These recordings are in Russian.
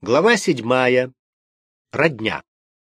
Глава 7. Родня.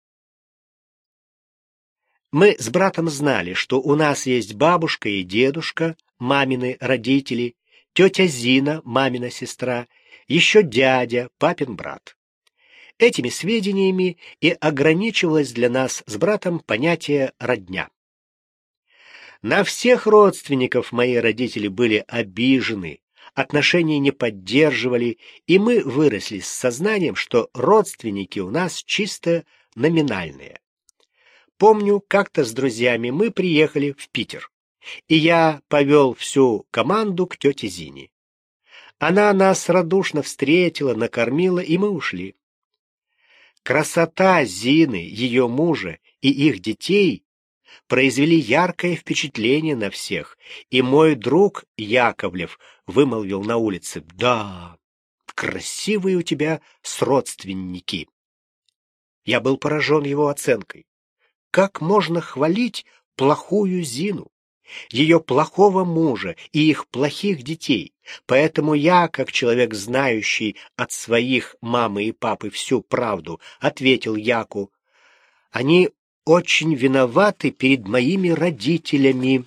Мы с братом знали, что у нас есть бабушка и дедушка, мамины родители, тетя Зина, мамина сестра, еще дядя, папин брат. Этими сведениями и ограничивалось для нас с братом понятие «родня». На всех родственников мои родители были обижены, отношения не поддерживали, и мы выросли с сознанием, что родственники у нас чисто номинальные. Помню, как-то с друзьями мы приехали в Питер, и я повел всю команду к тете Зине. Она нас радушно встретила, накормила, и мы ушли. Красота Зины, ее мужа и их детей произвели яркое впечатление на всех, и мой друг Яковлев вымолвил на улице: «Да, красивые у тебя сродственники». Я был поражен его оценкой. Как можно хвалить плохую Зину, ее плохого мужа и их плохих детей? Поэтому я, как человек, знающий от своих мамы и папы всю правду, ответил Яку: «Они очень виноваты перед моими родителями».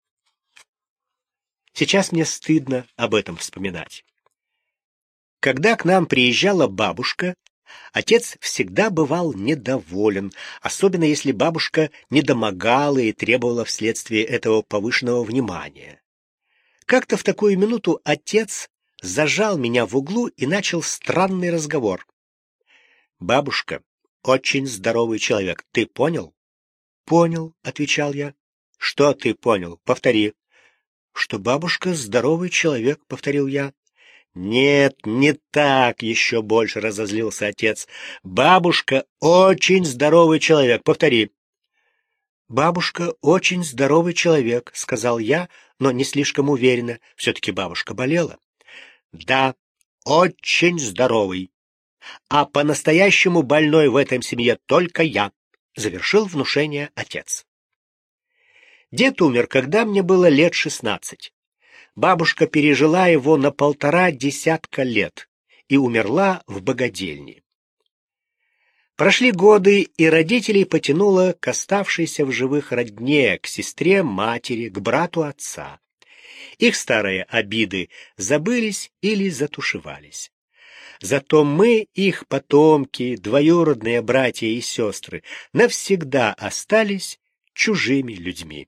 Сейчас мне стыдно об этом вспоминать. Когда к нам приезжала бабушка, отец всегда бывал недоволен, особенно если бабушка недомогала и требовала вследствие этого повышенного внимания. Как-то в такую минуту отец зажал меня в углу и начал странный разговор. «Бабушка очень здоровый человек, ты понял?» «Понял», — отвечал я. «Что ты понял? Повтори». «Что бабушка здоровый человек», — повторил я. «Нет, не так», — еще больше разозлился отец. «Бабушка очень здоровый человек, повтори». «Бабушка очень здоровый человек», — сказал я, но не слишком уверенно. Все-таки бабушка болела. «Да, очень здоровый. А по-настоящему больной в этом семье только я», — завершил внушение отец. Дед умер, когда мне было лет 16. Бабушка пережила его на 1,5 десятка лет и умерла в богадельне. Прошли годы, и родителей потянуло к оставшейся в живых родне, к сестре матери, к брату отца. Их старые обиды забылись или затушевались. Зато мы, их потомки, двоюродные братья и сестры, навсегда остались чужими людьми.